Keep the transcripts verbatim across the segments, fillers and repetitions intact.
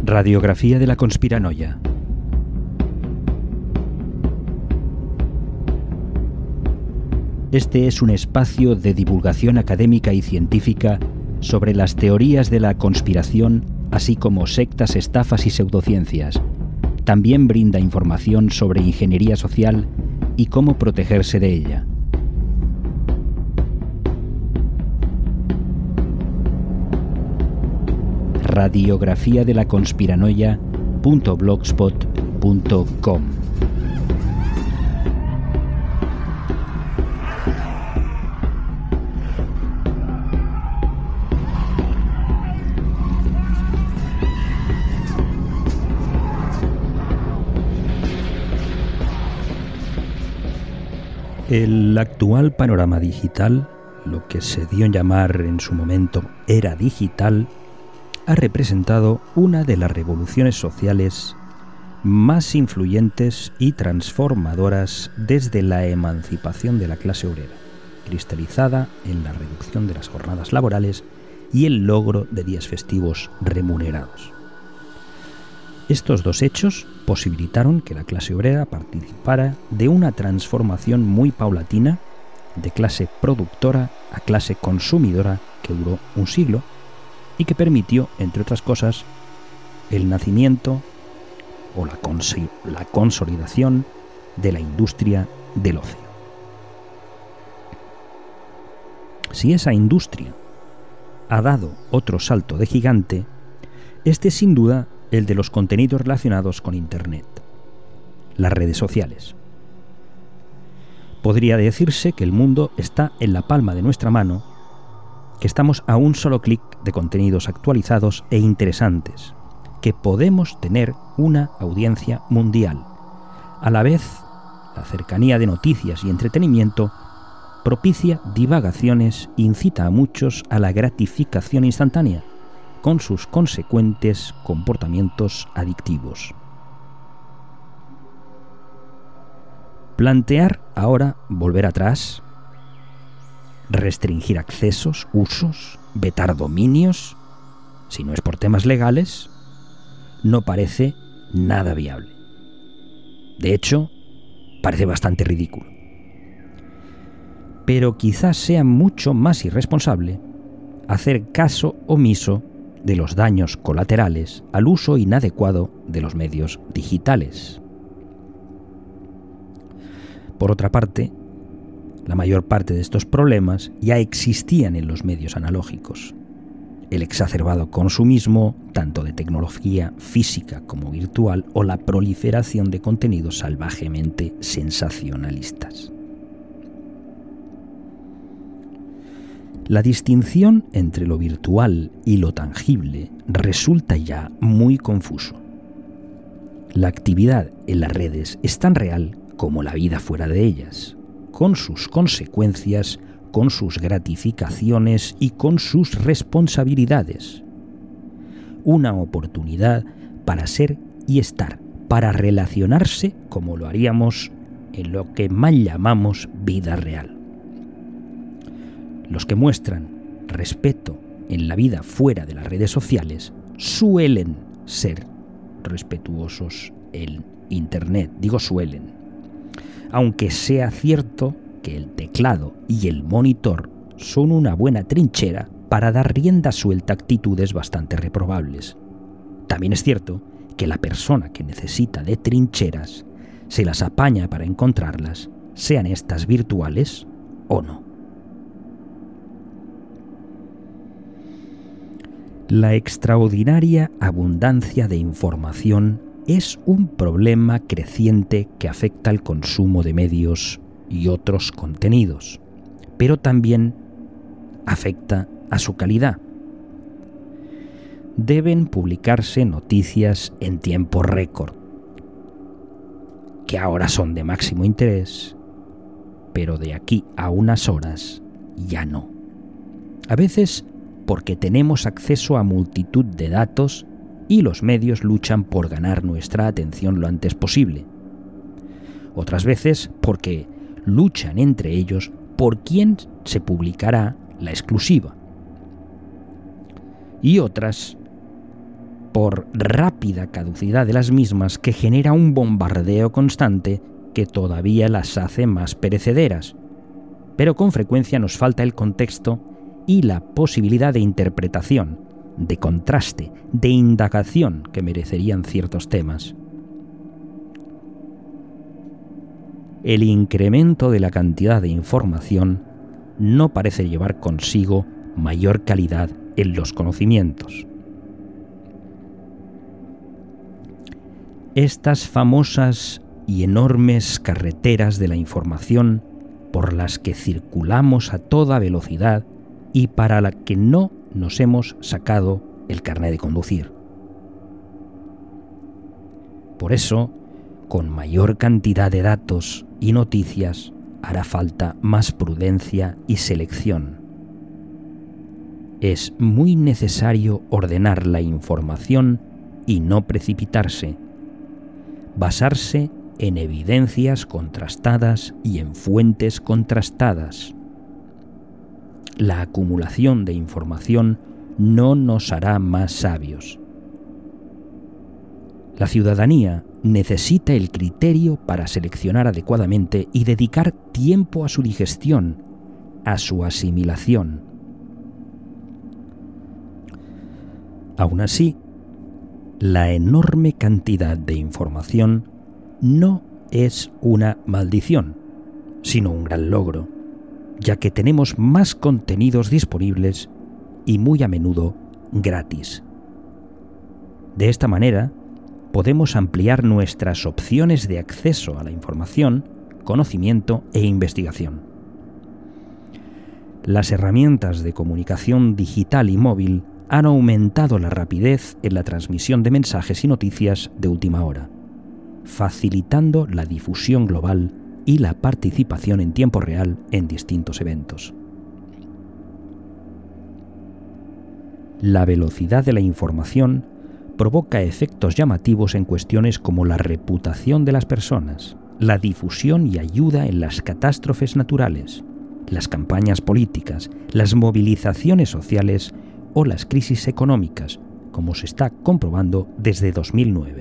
Radiografía de la conspiranoia. Este es un espacio de divulgación académica y científica sobre las teorías de la conspiración, así como sectas, estafas y pseudociencias. También brinda información sobre ingeniería social y cómo protegerse de ella. Radiografía de la conspiranoia punto blogspot punto com. El actual panorama digital, lo que se dio en llamar en su momento era digital, ha representado una de las revoluciones sociales más influyentes y transformadoras desde la emancipación de la clase obrera, cristalizada en la reducción de las jornadas laborales y el logro de días festivos remunerados. Estos dos hechos posibilitaron que la clase obrera participara de una transformación muy paulatina de clase productora a clase consumidora que duró un siglo y que permitió, entre otras cosas, el nacimiento o la, cons- la consolidación de la industria del ocio. Si esa industria ha dado otro salto de gigante, este es sin duda el de los contenidos relacionados con Internet, las redes sociales. Podría decirse que el mundo está en la palma de nuestra mano, que estamos a un solo clic de contenidos actualizados e interesantes, que podemos tener una audiencia mundial. A la vez, la cercanía de noticias y entretenimiento propicia divagaciones e incita a muchos a la gratificación instantánea, con sus consecuentes comportamientos adictivos. Plantear ahora volver atrás, restringir accesos, usos, vetar dominios, si no es por temas legales, no parece nada viable. De hecho, parece bastante ridículo. Pero quizás sea mucho más irresponsable hacer caso omiso de los daños colaterales al uso inadecuado de los medios digitales. Por otra parte, la mayor parte de estos problemas ya existían en los medios analógicos. El exacerbado consumismo, tanto de tecnología física como virtual, o la proliferación de contenidos salvajemente sensacionalistas. La distinción entre lo virtual y lo tangible resulta ya muy confuso. La actividad en las redes es tan real como la vida fuera de ellas, con sus consecuencias, con sus gratificaciones y con sus responsabilidades. Una oportunidad para ser y estar, para relacionarse como lo haríamos en lo que mal llamamos vida real. Los que muestran respeto en la vida fuera de las redes sociales suelen ser respetuosos en Internet, digo suelen, aunque sea cierto que el teclado y el monitor son una buena trinchera para dar rienda suelta a actitudes bastante reprobables. También es cierto que la persona que necesita de trincheras se las apaña para encontrarlas, sean estas virtuales o no. La extraordinaria abundancia de información es un problema creciente que afecta al consumo de medios y otros contenidos, pero también afecta a su calidad. Deben publicarse noticias en tiempo récord, que ahora son de máximo interés, pero de aquí a unas horas ya no. A veces porque tenemos acceso a multitud de datos y los medios luchan por ganar nuestra atención lo antes posible. Otras veces porque luchan entre ellos por quién se publicará la exclusiva. Y otras por rápida caducidad de las mismas que genera un bombardeo constante que todavía las hace más perecederas. Pero con frecuencia nos falta el contexto y la posibilidad de interpretación, de contraste, de indagación que merecerían ciertos temas. El incremento de la cantidad de información no parece llevar consigo mayor calidad en los conocimientos. Estas famosas y enormes carreteras de la información por las que circulamos a toda velocidad y para la que no nos hemos sacado el carné de conducir. Por eso, con mayor cantidad de datos y noticias, hará falta más prudencia y selección. Es muy necesario ordenar la información y no precipitarse, basarse en evidencias contrastadas y en fuentes contrastadas. La acumulación de información no nos hará más sabios. La ciudadanía necesita el criterio para seleccionar adecuadamente y dedicar tiempo a su digestión, a su asimilación. Aún así, la enorme cantidad de información no es una maldición, sino un gran logro, ya que tenemos más contenidos disponibles y muy a menudo gratis. De esta manera, podemos ampliar nuestras opciones de acceso a la información, conocimiento e investigación. Las herramientas de comunicación digital y móvil han aumentado la rapidez en la transmisión de mensajes y noticias de última hora, facilitando la difusión global y la participación en tiempo real en distintos eventos. La velocidad de la información provoca efectos llamativos en cuestiones como la reputación de las personas, la difusión y ayuda en las catástrofes naturales, las campañas políticas, las movilizaciones sociales o las crisis económicas, como se está comprobando desde dos mil nueve.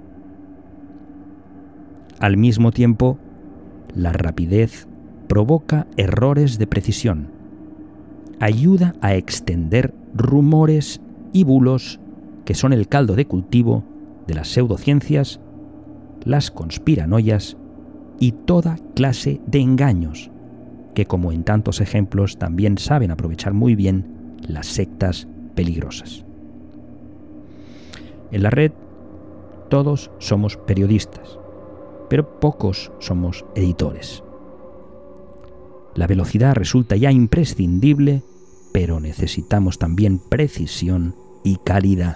Al mismo tiempo, la rapidez provoca errores de precisión, ayuda a extender rumores y bulos que son el caldo de cultivo de las pseudociencias, las conspiranoias y toda clase de engaños, que como en tantos ejemplos también saben aprovechar muy bien las sectas peligrosas. En la red todos somos periodistas, pero pocos somos editores. La velocidad resulta ya imprescindible, pero necesitamos también precisión y calidad.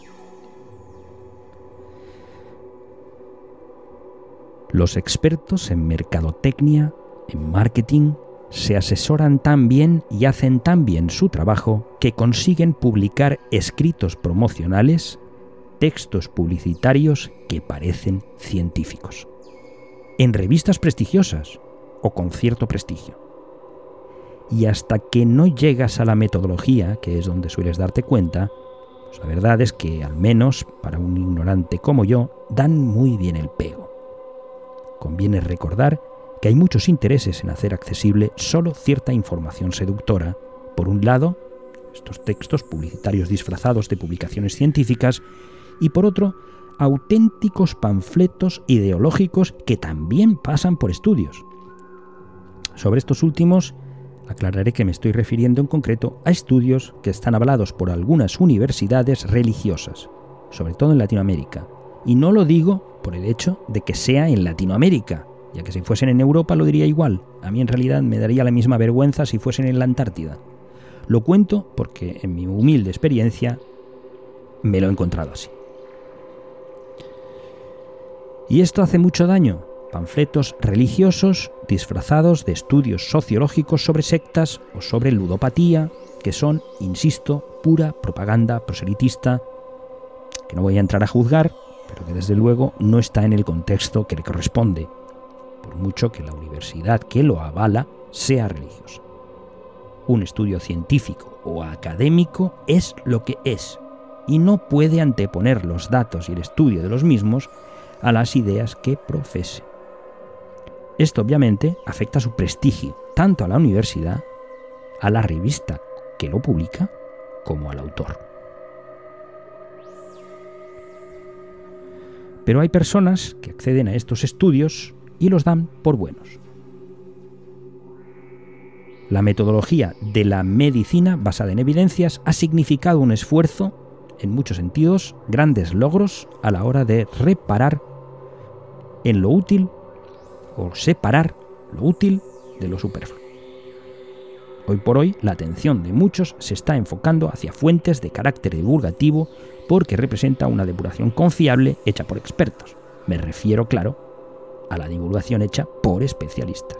Los expertos en mercadotecnia, en marketing, se asesoran tan bien y hacen tan bien su trabajo que consiguen publicar escritos promocionales, textos publicitarios que parecen científicos, en revistas prestigiosas o con cierto prestigio. Y hasta que no llegas a la metodología, que es donde sueles darte cuenta, pues la verdad es que, al menos para un ignorante como yo, dan muy bien el pego. Conviene recordar que hay muchos intereses en hacer accesible solo cierta información seductora. Por un lado, estos textos publicitarios disfrazados de publicaciones científicas, y por otro, auténticos panfletos ideológicos que también pasan por estudios. Sobre estos últimos, aclararé que me estoy refiriendo en concreto a estudios que están avalados por algunas universidades religiosas, sobre todo en Latinoamérica. Y no lo digo por el hecho de que sea en Latinoamérica, ya que si fuesen en Europa lo diría igual. A mí en realidad me daría la misma vergüenza si fuesen en la Antártida. Lo cuento porque en mi humilde experiencia me lo he encontrado así. Y esto hace mucho daño. Panfletos religiosos disfrazados de estudios sociológicos sobre sectas o sobre ludopatía, que son, insisto, pura propaganda proselitista, que no voy a entrar a juzgar, pero que desde luego no está en el contexto que le corresponde, por mucho que la universidad que lo avala sea religiosa. Un estudio científico o académico es lo que es, y no puede anteponer los datos y el estudio de los mismos a las ideas que profese. Esto obviamente afecta su prestigio, tanto a la universidad, a la revista que lo publica, como al autor. Pero hay personas que acceden a estos estudios y los dan por buenos. La metodología de la medicina basada en evidencias ha significado un esfuerzo, en muchos sentidos, grandes logros a la hora de reparar en lo útil o separar lo útil de lo superfluo. Hoy por hoy, la atención de muchos se está enfocando hacia fuentes de carácter divulgativo porque representa una depuración confiable hecha por expertos. Me refiero, claro, a la divulgación hecha por especialistas.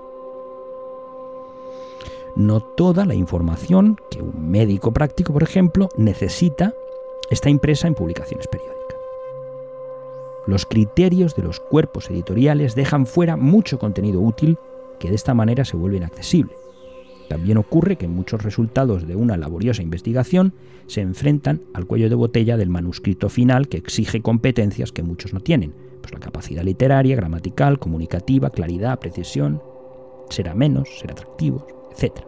No toda la información que un médico práctico, por ejemplo, necesita está impresa en publicaciones periódicas. Los criterios de los cuerpos editoriales dejan fuera mucho contenido útil que de esta manera se vuelve inaccesible. También ocurre que muchos resultados de una laboriosa investigación se enfrentan al cuello de botella del manuscrito final que exige competencias que muchos no tienen, pues la capacidad literaria, gramatical, comunicativa, claridad, precisión, ser amenos, ser atractivos, etcétera.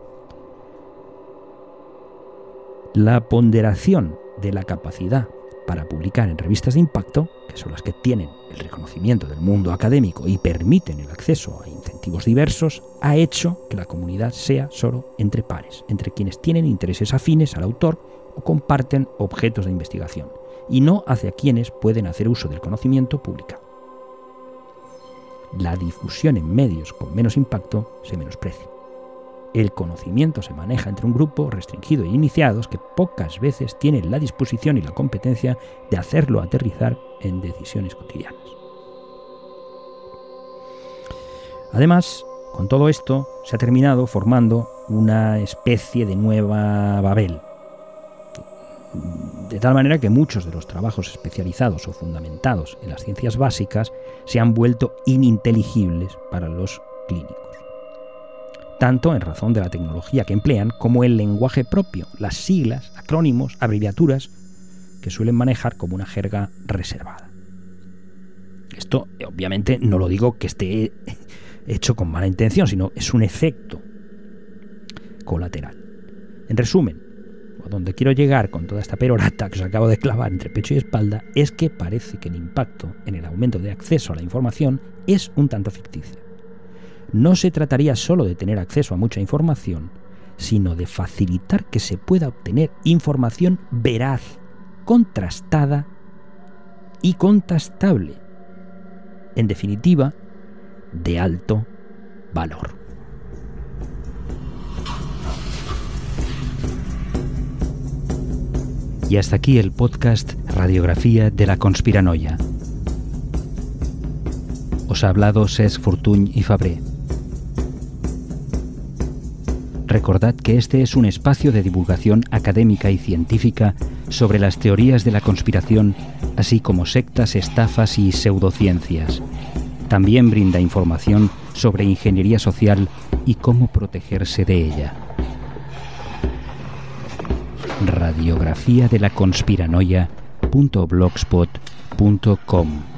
La ponderación de la capacidad para publicar en revistas de impacto, que son las que tienen el reconocimiento del mundo académico y permiten el acceso a incentivos diversos, ha hecho que la comunidad sea solo entre pares, entre quienes tienen intereses afines al autor o comparten objetos de investigación, y no hacia quienes pueden hacer uso del conocimiento publicado. La difusión en medios con menos impacto se menosprecia. El conocimiento se maneja entre un grupo restringido y iniciados que pocas veces tienen la disposición y la competencia de hacerlo aterrizar en decisiones cotidianas. Además, con todo esto, se ha terminado formando una especie de nueva Babel, de tal manera que muchos de los trabajos especializados o fundamentados en las ciencias básicas se han vuelto ininteligibles para los clínicos, tanto en razón de la tecnología que emplean como el lenguaje propio, las siglas, acrónimos, abreviaturas que suelen manejar como una jerga reservada. Esto, obviamente, no lo digo que esté hecho con mala intención, sino es un efecto colateral. En resumen, a donde quiero llegar con toda esta perorata que os acabo de clavar entre pecho y espalda, es que parece que el impacto en el aumento de acceso a la información es un tanto ficticio. No se trataría solo de tener acceso a mucha información, sino de facilitar que se pueda obtener información veraz, contrastada y contrastable. En definitiva, de alto valor. Y hasta aquí el podcast Radiografía de la Conspiranoia. Os ha hablado Cesc Fortuny y Fabré. Recordad que este es un espacio de divulgación académica y científica sobre las teorías de la conspiración, así como sectas, estafas y pseudociencias. También brinda información sobre ingeniería social y cómo protegerse de ella. Radiografía de la conspiranoia punto blogspot punto com